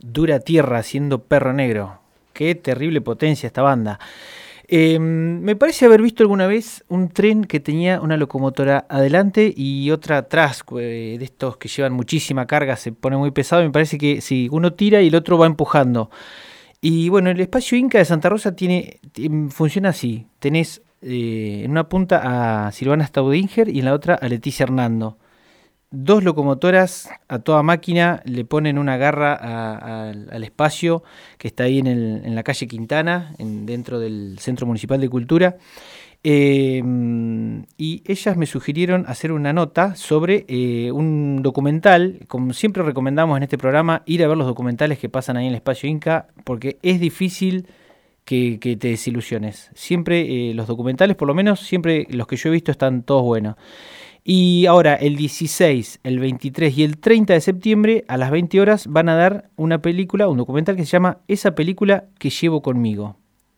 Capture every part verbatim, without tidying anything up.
Dura Tierra haciendo Perro Negro. Qué terrible potencia esta banda. Eh, me parece haber visto alguna vez un tren que tenía una locomotora adelante y otra atrás, eh, de estos que llevan muchísima carga, se pone muy pesado. Me parece que sí, uno tira y el otro va empujando. Y bueno, el espacio Inca de Santa Rosa tiene, tiene funciona así. Tenés eh, en una punta a Silvana Staudinger y en la otra a Leticia Hernando. Dos locomotoras a toda máquina, le ponen una garra a, a, al espacio que está ahí en, el, en la calle Quintana, en, dentro del Centro Municipal de Cultura. Eh, y ellas me sugirieron hacer una nota sobre eh, un documental. Como siempre recomendamos en este programa, ir a ver los documentales que pasan ahí en el espacio Inca, porque es difícil que, que te desilusiones. Siempre eh, los documentales, por lo menos, siempre los que yo he visto están todos buenos. Y ahora, el dieciséis, el veintitrés y el treinta de septiembre, a las veinte horas, van a dar una película, un documental que se llama Esa película que llevo conmigo.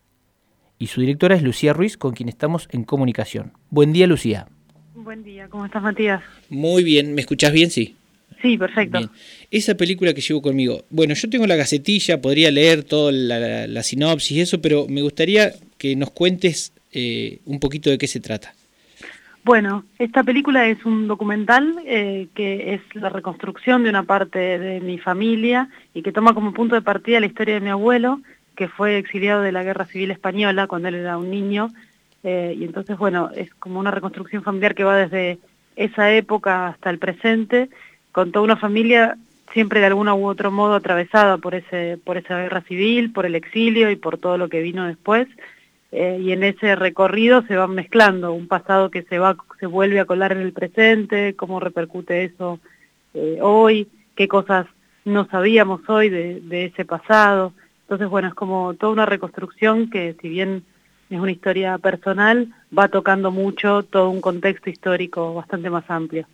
Y su directora es Lucía Ruiz, con quien estamos en comunicación. Buen día, Lucía. Buen día, ¿cómo estás, Matías? Muy bien, ¿me escuchás bien? Sí. Sí, perfecto. Bien. Esa película que llevo conmigo. Bueno, yo tengo la gacetilla, podría leer toda la, la, la sinopsis y eso, pero me gustaría que nos cuentes eh, un poquito de qué se trata. Bueno, esta película es un documental eh, que es la reconstrucción de una parte de mi familia y que toma como punto de partida la historia de mi abuelo, que fue exiliado de la Guerra Civil Española cuando él era un niño. Eh, y entonces, bueno, es como una reconstrucción familiar que va desde esa época hasta el presente, con toda una familia siempre de alguno u otro modo atravesada por, ese, por esa guerra civil, por el exilio y por todo lo que vino después. Eh, y en ese recorrido se van mezclando un pasado que se va se vuelve a colar en el presente, cómo repercute eso eh, hoy, qué cosas no sabíamos hoy de, de ese pasado. Entonces, bueno, es como toda una reconstrucción que, si bien es una historia personal, va tocando mucho todo un contexto histórico bastante más amplio.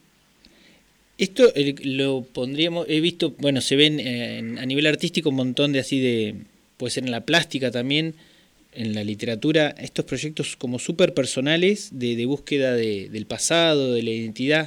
Esto eh, lo pondríamos, he visto, bueno, se ven eh, a nivel artístico un montón de así de, puede ser en la plástica también, en la literatura, estos proyectos como súper personales de, de búsqueda de, del pasado, de la identidad.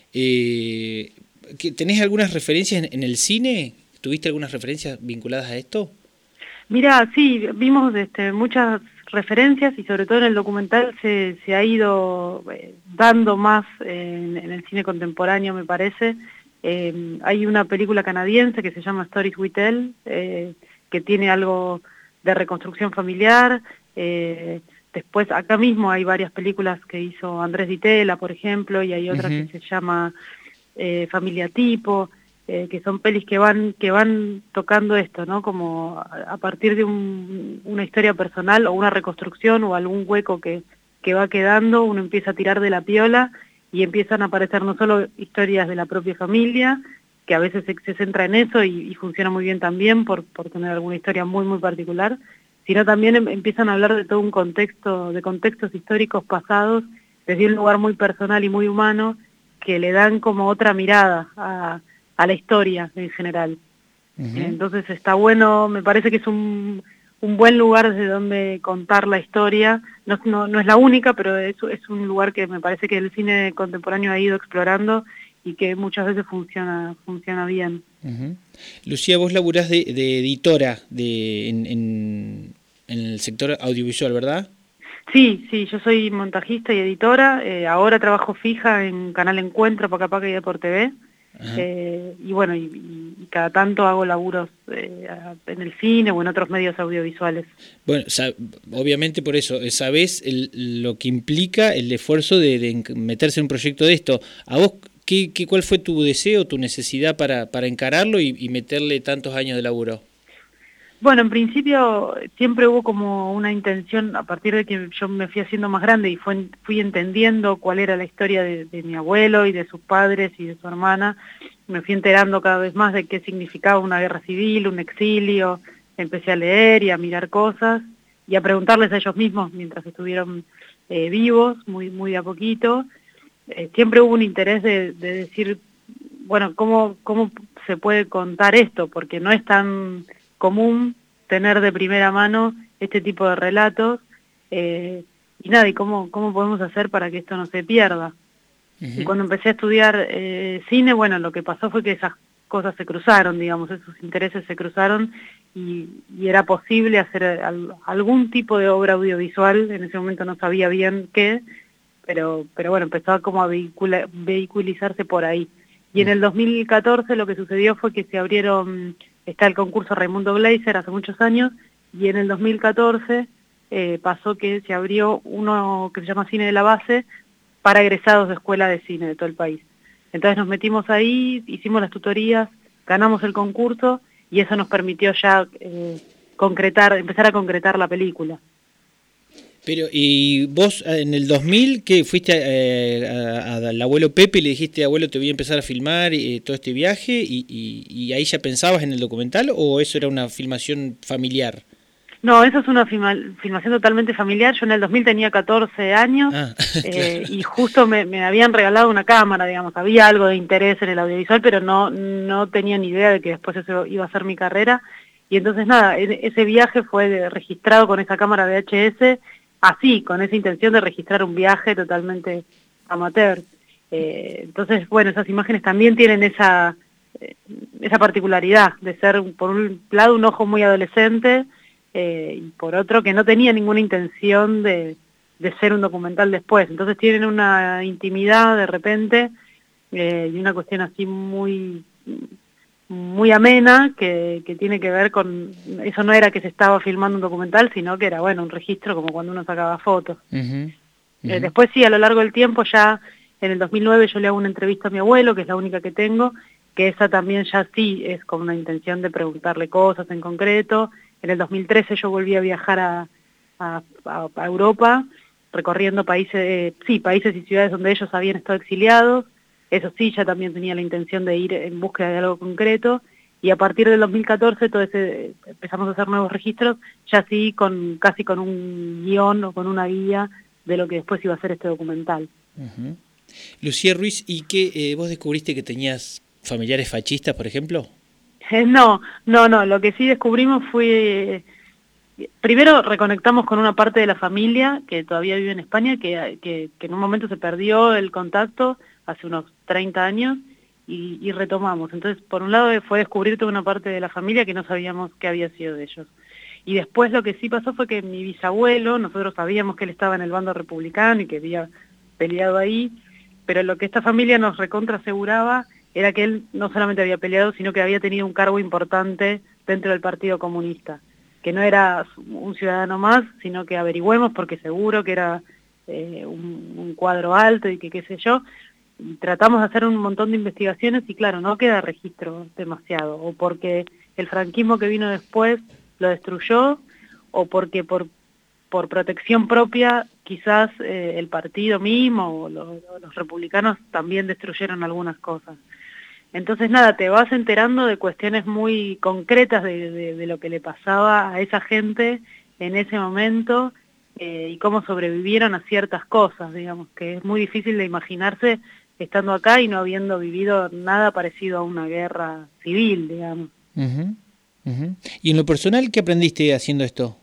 Eh, ¿Tenés algunas referencias en, en el cine? ¿Tuviste algunas referencias vinculadas a esto? Mira, sí, vimos este, muchas referencias y sobre todo en el documental se, se ha ido eh, dando más en, en el cine contemporáneo, me parece. Eh, hay una película canadiense que se llama Stories We Tell, eh, que tiene algo de reconstrucción familiar. Eh, después, acá mismo hay varias películas que hizo Andrés Di Tella, por ejemplo, y hay otra uh-huh. que se llama eh, Familia Tipo, eh, que son pelis que van que van tocando esto, ¿no? Como a, a partir de un, una historia personal o una reconstrucción o algún hueco que, que va quedando, uno empieza a tirar de la piola y empiezan a aparecer no solo historias de la propia familia, que a veces se, se centra en eso y, y funciona muy bien también por, por tener alguna historia muy muy particular, sino también em, empiezan a hablar de todo un contexto, de contextos históricos pasados, desde un lugar muy personal y muy humano, que le dan como otra mirada a, a la historia en general. Uh-huh. Entonces está bueno, me parece que es un, un buen lugar desde donde contar la historia, no, no, no es la única, pero es, es un lugar que me parece que el cine contemporáneo ha ido explorando y que muchas veces funciona funciona bien. Uh-huh. Lucía, vos laburás de, de editora de, en, en, en el sector audiovisual, ¿verdad? Sí, sí, yo soy montajista y editora, eh, ahora trabajo fija en Canal Encuentro, Paca Paca y Depor T V, eh, y bueno, y, y cada tanto hago laburos eh, en el cine o en otros medios audiovisuales. Bueno, obviamente por eso, sabés el, lo que implica el esfuerzo de, de meterse en un proyecto de esto. ¿A vos qué, qué, cuál fue tu deseo, tu necesidad para, para encararlo y, y meterle tantos años de laburo? Bueno, en principio siempre hubo como una intención, a partir de que yo me fui haciendo más grande y fue, fui entendiendo cuál era la historia de, de mi abuelo y de sus padres y de su hermana, me fui enterando cada vez más de qué significaba una guerra civil, un exilio, empecé a leer y a mirar cosas y a preguntarles a ellos mismos mientras estuvieron eh, vivos, muy, muy de a poquito. Eh, siempre hubo un interés de, de decir, bueno, ¿cómo, cómo se puede contar esto? Porque no es tan común tener de primera mano este tipo de relatos, eh, y nada, y cómo, cómo podemos hacer para que esto no se pierda. Uh-huh. Y cuando empecé a estudiar eh, cine, bueno, lo que pasó fue que esas cosas se cruzaron, digamos, esos intereses se cruzaron y, y era posible hacer al, algún tipo de obra audiovisual, en ese momento no sabía bien qué, pero, pero bueno, empezó a como a vehicula, vehiculizarse por ahí. Y en el dos mil catorce lo que sucedió fue que se abrieron, está el concurso Raimundo Gleiser hace muchos años, y en el dos mil catorce eh, pasó que se abrió uno que se llama Cine de la Base para egresados de escuela de cine de todo el país. Entonces nos metimos ahí, hicimos las tutorías, ganamos el concurso y eso nos permitió ya eh, concretar, empezar a concretar la película. Pero, ¿y vos en el dos mil que fuiste eh, a, a, al abuelo Pepe y le dijiste, abuelo, te voy a empezar a filmar eh, todo este viaje y, y, y ahí ya pensabas en el documental o eso era una filmación familiar? No, eso es una filma, filmación totalmente familiar. Yo en el dos mil tenía catorce años ah, eh, y justo me, me habían regalado una cámara, digamos, había algo de interés en el audiovisual, pero no, no tenía ni idea de que después eso iba a ser mi carrera. Y entonces nada, ese viaje fue registrado con esa cámara V H S, así, con esa intención de registrar un viaje totalmente amateur. Eh, entonces, bueno, esas imágenes también tienen esa, eh, esa particularidad de ser, por un lado, un ojo muy adolescente, eh, y por otro, que no tenía ninguna intención de, de ser un documental después. Entonces tienen una intimidad de repente, eh, y una cuestión así muy muy amena, que, que tiene que ver con, eso no era que se estaba filmando un documental, sino que era, bueno, un registro como cuando uno sacaba fotos. Uh-huh, uh-huh. Eh, después sí, a lo largo del tiempo, ya en el dos mil nueve yo le hago una entrevista a mi abuelo, que es la única que tengo, que esa también ya sí es con una intención de preguntarle cosas en concreto. En el dos mil trece yo volví a viajar a, a, a, a Europa, recorriendo países, eh, sí, países y ciudades donde ellos habían estado exiliados. Eso sí, ya también tenía la intención de ir en búsqueda de algo concreto, y a partir del dos mil catorce todo ese, empezamos a hacer nuevos registros, ya sí, con casi con un guión o con una guía de lo que después iba a ser este documental. Uh-huh. Lucía Ruiz, ¿y qué eh, vos descubriste que tenías familiares fascistas, por ejemplo? Eh, no, no, no, lo que sí descubrimos fue... Primero reconectamos con una parte de la familia que todavía vive en España, que, que, que en un momento se perdió el contacto, hace unos treinta años, y, y retomamos. Entonces, por un lado fue descubrir toda una parte de la familia que no sabíamos qué había sido de ellos. Y después lo que sí pasó fue que mi bisabuelo, nosotros sabíamos que él estaba en el bando republicano y que había peleado ahí, pero lo que esta familia nos recontra aseguraba era que él no solamente había peleado, sino que había tenido un cargo importante dentro del Partido Comunista, que no era un ciudadano más, sino que averigüemos, porque seguro que era eh, un, un cuadro alto y que qué sé yo. Y tratamos de hacer un montón de investigaciones y claro, no queda registro demasiado, o porque el franquismo que vino después lo destruyó, o porque por, por protección propia quizás eh, el partido mismo o los, los republicanos también destruyeron algunas cosas. Entonces nada, te vas enterando de cuestiones muy concretas de, de, de lo que le pasaba a esa gente en ese momento eh, y cómo sobrevivieron a ciertas cosas, digamos, que es muy difícil de imaginarse estando acá y no habiendo vivido nada parecido a una guerra civil, digamos. Uh-huh, uh-huh. ¿Y en lo personal qué aprendiste haciendo esto?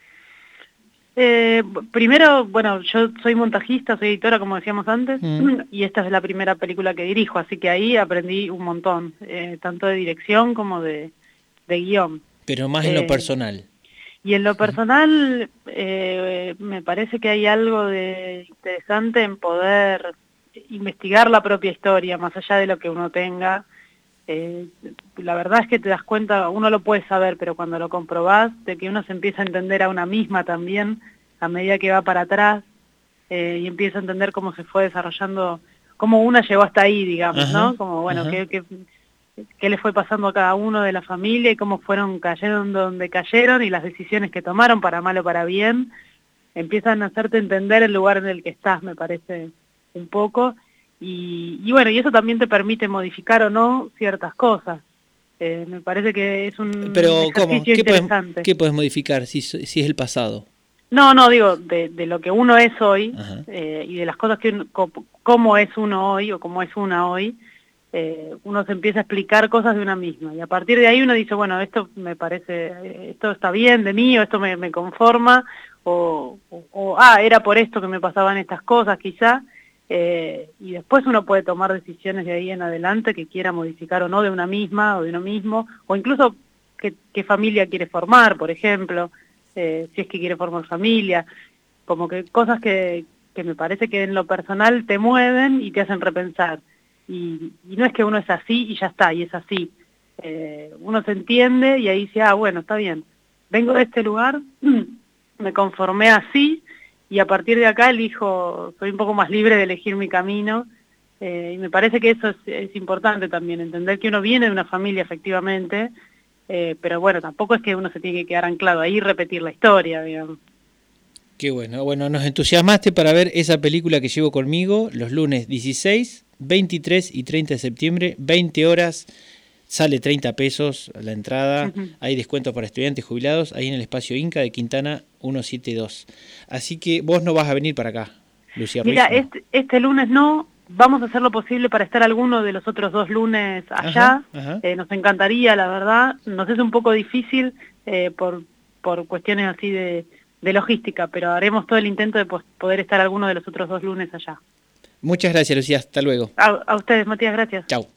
Eh, primero, bueno, yo soy montajista, soy editora, como decíamos antes, mm. y esta es la primera película que dirijo, así que ahí aprendí un montón, eh, tanto de dirección como de, de guión. Pero más en eh, lo personal. Y en lo personal, eh, me parece que hay algo de interesante en poder investigar la propia historia, más allá de lo que uno tenga. Eh, la verdad es que te das cuenta, uno lo puede saber, pero cuando lo comprobás, de que uno se empieza a entender a una misma también, a medida que va para atrás, eh, y empieza a entender cómo se fue desarrollando, cómo una llegó hasta ahí, digamos, ajá, ¿no? Como, bueno, qué, qué, qué le fue pasando a cada uno de la familia y cómo fueron cayendo donde cayeron y las decisiones que tomaron, para mal o para bien, empiezan a hacerte entender el lugar en el que estás, me parece, un poco. Y, y bueno, y eso también te permite modificar o no ciertas cosas. Eh, me parece que es un Pero, ejercicio ¿cómo? ¿Qué interesante. Puedes, ¿Qué puedes modificar si, si es el pasado? No, no, digo, de, de lo que uno es hoy, eh, y de las cosas que uno, cómo es uno hoy o cómo es una hoy, eh, uno se empieza a explicar cosas de una misma. Y a partir de ahí uno dice, bueno, esto me parece, esto está bien de mí, o esto me, me conforma, o, o, o, ah, era por esto que me pasaban estas cosas quizá. eh, y después uno puede tomar decisiones de ahí en adelante que quiera modificar o no de una misma o de uno mismo, o incluso qué, qué familia quiere formar, por ejemplo, eh, si es que quiere formar familia, como que cosas que, que me parece que en lo personal te mueven y te hacen repensar. Y, y no es que uno es así y ya está, y es así. Eh, uno se entiende y ahí dice, ah, bueno, está bien, vengo de este lugar, me conformé así, y a partir de acá elijo, soy un poco más libre de elegir mi camino, eh, y me parece que eso es, es importante también, entender que uno viene de una familia efectivamente, eh, pero bueno, tampoco es que uno se tiene que quedar anclado ahí y repetir la historia, digamos. Qué bueno, bueno, nos entusiasmaste para ver esa película que llevo conmigo los lunes dieciséis, veintitrés y treinta de septiembre, veinte horas, sale treinta pesos la entrada, uh-huh. Hay descuentos para estudiantes jubilados, ahí en el espacio Inca de Quintana ciento setenta y dos. Así que vos no vas a venir para acá, Lucía Ruiz. Mira, ¿No? este, este lunes no, vamos a hacer lo posible para estar alguno de los otros dos lunes allá, ajá, ajá. Eh, nos encantaría, la verdad, nos es un poco difícil eh, por, por cuestiones así de... de logística, pero haremos todo el intento de poder estar alguno de los otros dos lunes allá. Muchas gracias, Lucía. Hasta luego. A, a ustedes, Matías, gracias. Chau.